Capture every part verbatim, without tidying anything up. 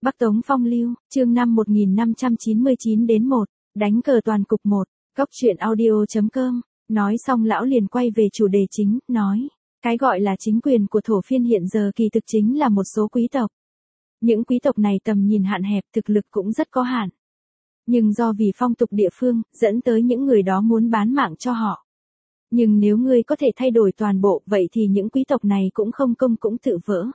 Bắc Tống Phong Lưu, chương năm một nghìn năm trăm chín mươi chín đến một, đánh cờ toàn cục một, cốc truyện audio chấm com. Nói xong lão liền quay về chủ đề chính, nói, cái gọi là chính quyền của thổ phiên hiện giờ kỳ thực chính là một số quý tộc. Những quý tộc này tầm nhìn hạn hẹp, thực lực cũng rất có hạn. Nhưng do vì phong tục địa phương, dẫn tới những người đó muốn bán mạng cho họ. Nhưng nếu ngươi có thể thay đổi toàn bộ, vậy thì những quý tộc này cũng không công cũng tự vỡ.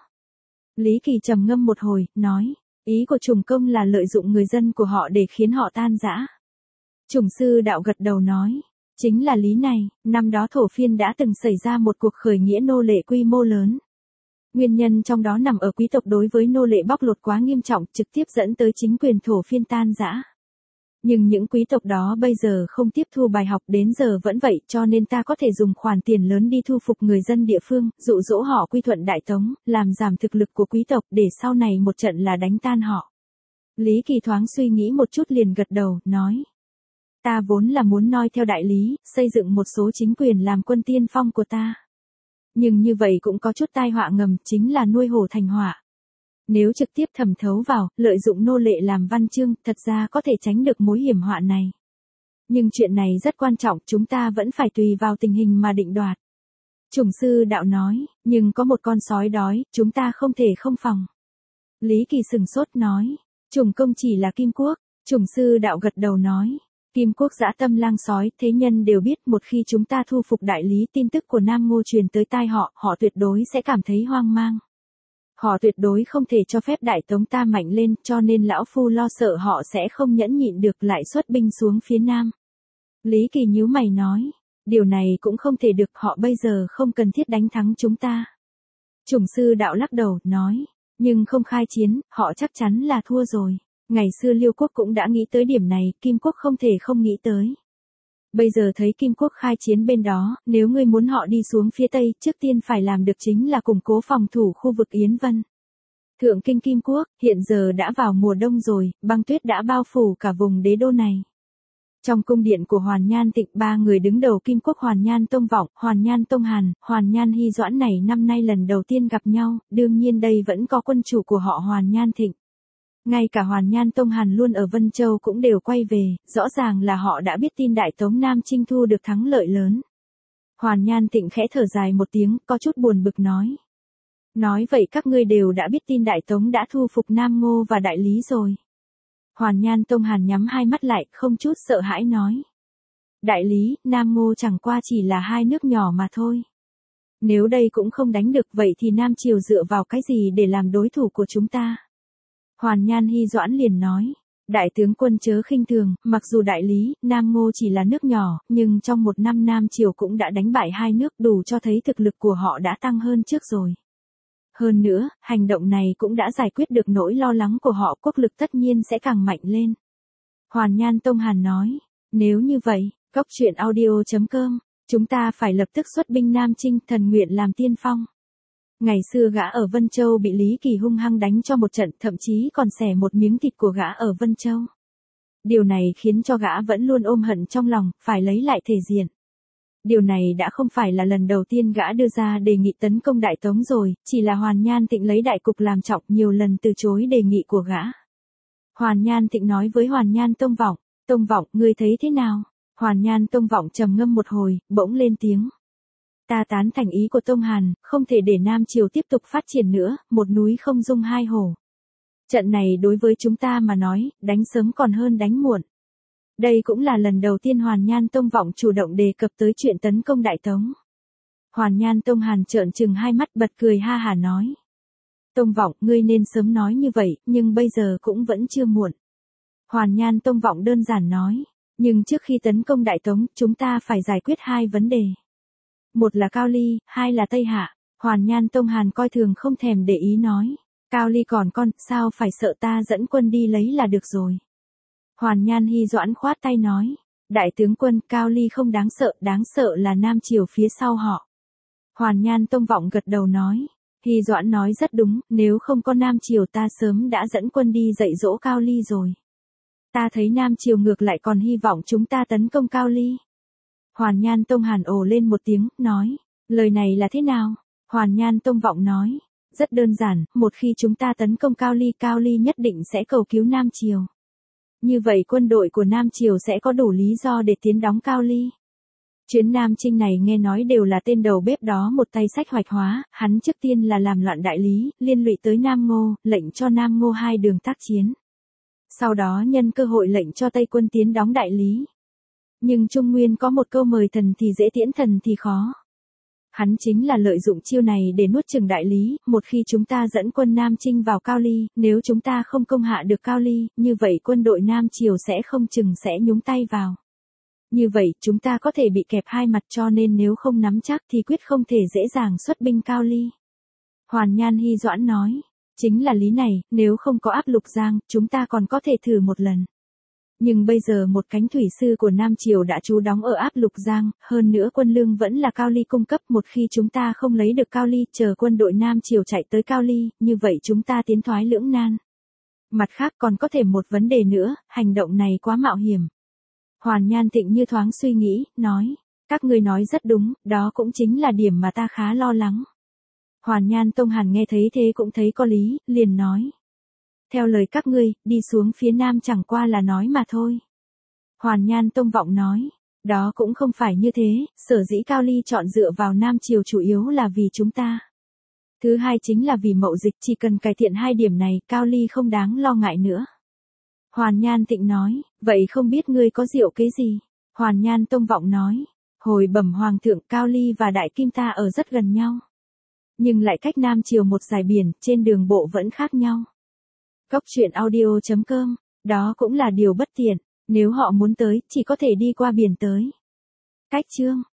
Lý Kỳ trầm ngâm một hồi, nói, ý của Trùng Công là lợi dụng người dân của họ để khiến họ tan rã. Trùng sư đạo gật đầu nói, chính là lý này, năm đó thổ phiên đã từng xảy ra một cuộc khởi nghĩa nô lệ quy mô lớn. Nguyên nhân trong đó nằm ở quý tộc đối với nô lệ bóc lột quá nghiêm trọng, trực tiếp dẫn tới chính quyền thổ phiên tan rã. Nhưng những quý tộc đó bây giờ không tiếp thu bài học, đến giờ vẫn vậy, cho nên ta có thể dùng khoản tiền lớn đi thu phục người dân địa phương, dụ dỗ họ quy thuận Đại Tống, làm giảm thực lực của quý tộc để sau này một trận là đánh tan họ. Lý Kỳ thoáng suy nghĩ một chút liền gật đầu, nói. Ta vốn là muốn noi theo đại lý, xây dựng một số chính quyền làm quân tiên phong của ta. Nhưng như vậy cũng có chút tai họa ngầm, chính là nuôi hổ thành họa. Nếu trực tiếp thẩm thấu vào, lợi dụng nô lệ làm văn chương, thật ra có thể tránh được mối hiểm họa này. Nhưng chuyện này rất quan trọng, chúng ta vẫn phải tùy vào tình hình mà định đoạt. Trùng sư đạo nói, nhưng có một con sói đói, chúng ta không thể không phòng. Lý Kỳ sừng sốt nói, Trùng Công chỉ là Kim Quốc. Trùng sư đạo gật đầu nói, Kim Quốc dã tâm lang sói, thế nhân đều biết một khi chúng ta thu phục đại lý, tin tức của Nam Ngô truyền tới tai họ, họ tuyệt đối sẽ cảm thấy hoang mang. Họ tuyệt đối không thể cho phép Đại Tống ta mạnh lên, cho nên lão phu lo sợ họ sẽ không nhẫn nhịn được lại xuất binh xuống phía Nam. Lý Kỳ nhíu mày nói, điều này cũng không thể được, họ bây giờ không cần thiết đánh thắng chúng ta. Trùng sư đạo lắc đầu, nói, nhưng không khai chiến, họ chắc chắn là thua rồi. Ngày xưa Liêu Quốc cũng đã nghĩ tới điểm này, Kim Quốc không thể không nghĩ tới. Bây giờ thấy Kim Quốc khai chiến bên đó, nếu ngươi muốn họ đi xuống phía Tây, trước tiên phải làm được chính là củng cố phòng thủ khu vực Yến Vân. Thượng kinh Kim Quốc, hiện giờ đã vào mùa đông rồi, băng tuyết đã bao phủ cả vùng đế đô này. Trong cung điện của Hoàn Nhan Tịnh, ba người đứng đầu Kim Quốc Hoàn Nhan Tông Vọng, Hoàn Nhan Tông Hàn, Hoàn Nhan Hy Doãn này năm nay lần đầu tiên gặp nhau, đương nhiên đây vẫn có quân chủ của họ Hoàn Nhan Thịnh. Ngay cả Hoàn Nhan Tông Hàn luôn ở Vân Châu cũng đều quay về, rõ ràng là họ đã biết tin Đại Tống Nam Chinh thu được thắng lợi lớn. Hoàn Nhan Tịnh khẽ thở dài một tiếng, có chút buồn bực nói. Nói vậy các ngươi đều đã biết tin Đại Tống đã thu phục Nam Ngô và Đại Lý rồi. Hoàn Nhan Tông Hàn nhắm hai mắt lại, không chút sợ hãi nói. Đại Lý, Nam Ngô chẳng qua chỉ là hai nước nhỏ mà thôi. Nếu đây cũng không đánh được vậy thì Nam Triều dựa vào cái gì để làm đối thủ của chúng ta? Hoàn Nhan Hy Doãn liền nói, đại tướng quân chớ khinh thường, mặc dù Đại Lý, Nam Ngô chỉ là nước nhỏ, nhưng trong một năm Nam Triều cũng đã đánh bại hai nước, đủ cho thấy thực lực của họ đã tăng hơn trước rồi. Hơn nữa, hành động này cũng đã giải quyết được nỗi lo lắng của họ, quốc lực tất nhiên sẽ càng mạnh lên. Hoàn Nhan Tông Hàn nói, nếu như vậy, cốc truyện audio chấm com, chúng ta phải lập tức xuất binh Nam Chinh, thần nguyện làm tiên phong. Ngày xưa gã ở Vân Châu bị Lý Kỳ hung hăng đánh cho một trận, thậm chí còn xẻ một miếng thịt của gã ở Vân Châu. Điều này khiến cho gã vẫn luôn ôm hận trong lòng, phải lấy lại thể diện. Điều này đã không phải là lần đầu tiên gã đưa ra đề nghị tấn công Đại Tống rồi, chỉ là Hoàn Nhan Tịnh lấy đại cục làm trọng, nhiều lần từ chối đề nghị của gã. Hoàn Nhan Tịnh nói với Hoàn Nhan Tông Vọng, Tông Vọng, ngươi thấy thế nào? Hoàn Nhan Tông Vọng trầm ngâm một hồi, bỗng lên tiếng. Ta tán thành ý của Tông Hàn, không thể để Nam Triều tiếp tục phát triển nữa, một núi không dung hai hổ. Trận này đối với chúng ta mà nói, đánh sớm còn hơn đánh muộn. Đây cũng là lần đầu tiên Hoàn Nhan Tông Vọng chủ động đề cập tới chuyện tấn công Đại Tống. Hoàn Nhan Tông Hàn trợn trừng hai mắt bật cười ha hả nói. Tông Vọng, ngươi nên sớm nói như vậy, nhưng bây giờ cũng vẫn chưa muộn. Hoàn Nhan Tông Vọng đơn giản nói, nhưng trước khi tấn công Đại Tống, chúng ta phải giải quyết hai vấn đề. Một là Cao Ly, hai là Tây Hạ. Hoàn Nhan Tông Hàn coi thường không thèm để ý nói. Cao Ly còn con, sao phải sợ, ta dẫn quân đi lấy là được rồi. Hoàn Nhan Hy Doãn khoát tay nói. Đại tướng quân, Cao Ly không đáng sợ, đáng sợ là Nam Triều phía sau họ. Hoàn Nhan Tông Vọng gật đầu nói. Hy Doãn nói rất đúng, nếu không có Nam Triều ta sớm đã dẫn quân đi dạy dỗ Cao Ly rồi. Ta thấy Nam Triều ngược lại còn hy vọng chúng ta tấn công Cao Ly. Hoàn Nhan Tông Hàn ồ lên một tiếng, nói, lời này là thế nào? Hoàn Nhan Tông Vọng nói, Rất đơn giản, một khi chúng ta tấn công Cao Ly, Cao Ly nhất định sẽ cầu cứu Nam Triều. Như vậy quân đội của Nam Triều sẽ có đủ lý do để tiến đóng Cao Ly. Chuyến Nam Chinh này nghe nói đều là tên đầu bếp đó một tay sách hoạch hóa, hắn trước tiên là làm loạn đại lý, liên lụy tới Nam Ngô, lệnh cho Nam Ngô hai đường tác chiến. Sau đó nhân cơ hội lệnh cho Tây quân tiến đóng đại lý. Nhưng Trung Nguyên có một câu mời thần thì dễ tiễn thần thì khó. Hắn chính là lợi dụng chiêu này để nuốt chửng đại lý, một khi chúng ta dẫn quân Nam Chinh vào Cao Ly, nếu chúng ta không công hạ được Cao Ly, như vậy quân đội Nam Triều sẽ không chừng sẽ nhúng tay vào. Như vậy, chúng ta có thể bị kẹp hai mặt, cho nên nếu không nắm chắc thì quyết không thể dễ dàng xuất binh Cao Ly. Hoàn Nhan Hy Doãn nói, chính là lý này, nếu không có áp Lục Giang, chúng ta còn có thể thử một lần. Nhưng bây giờ một cánh thủy sư của Nam Triều đã trú đóng ở áp Lục Giang, hơn nữa quân lương vẫn là Cao Ly cung cấp, một khi chúng ta không lấy được Cao Ly, chờ quân đội Nam Triều chạy tới Cao Ly, như vậy chúng ta tiến thoái lưỡng nan. Mặt khác còn có thể một vấn đề nữa, hành động này quá mạo hiểm. Hoàn Nhan Thịnh như thoáng suy nghĩ, nói, các ngươi nói rất đúng, đó cũng chính là điểm mà ta khá lo lắng. Hoàn Nhan Tông Hàn nghe thấy thế cũng thấy có lý, liền nói. Theo lời các ngươi, đi xuống phía Nam chẳng qua là nói mà thôi. Hoàn Nhan Tông Vọng nói, đó cũng không phải như thế, sở dĩ Cao Ly chọn dựa vào Nam Triều chủ yếu là vì chúng ta. Thứ hai chính là vì mậu dịch, chỉ cần cải thiện hai điểm này, Cao Ly không đáng lo ngại nữa. Hoàn Nhan Thịnh nói, vậy không biết ngươi có diệu kế gì? Hoàn Nhan Tông Vọng nói, hồi bẩm Hoàng thượng, Cao Ly và Đại Kim ta ở rất gần nhau. Nhưng lại cách Nam Triều một dải biển, trên đường bộ vẫn khác nhau. Cốc truyện audio chấm com, đó cũng là điều bất tiện, nếu họ muốn tới, chỉ có thể đi qua biển tới. Cách chương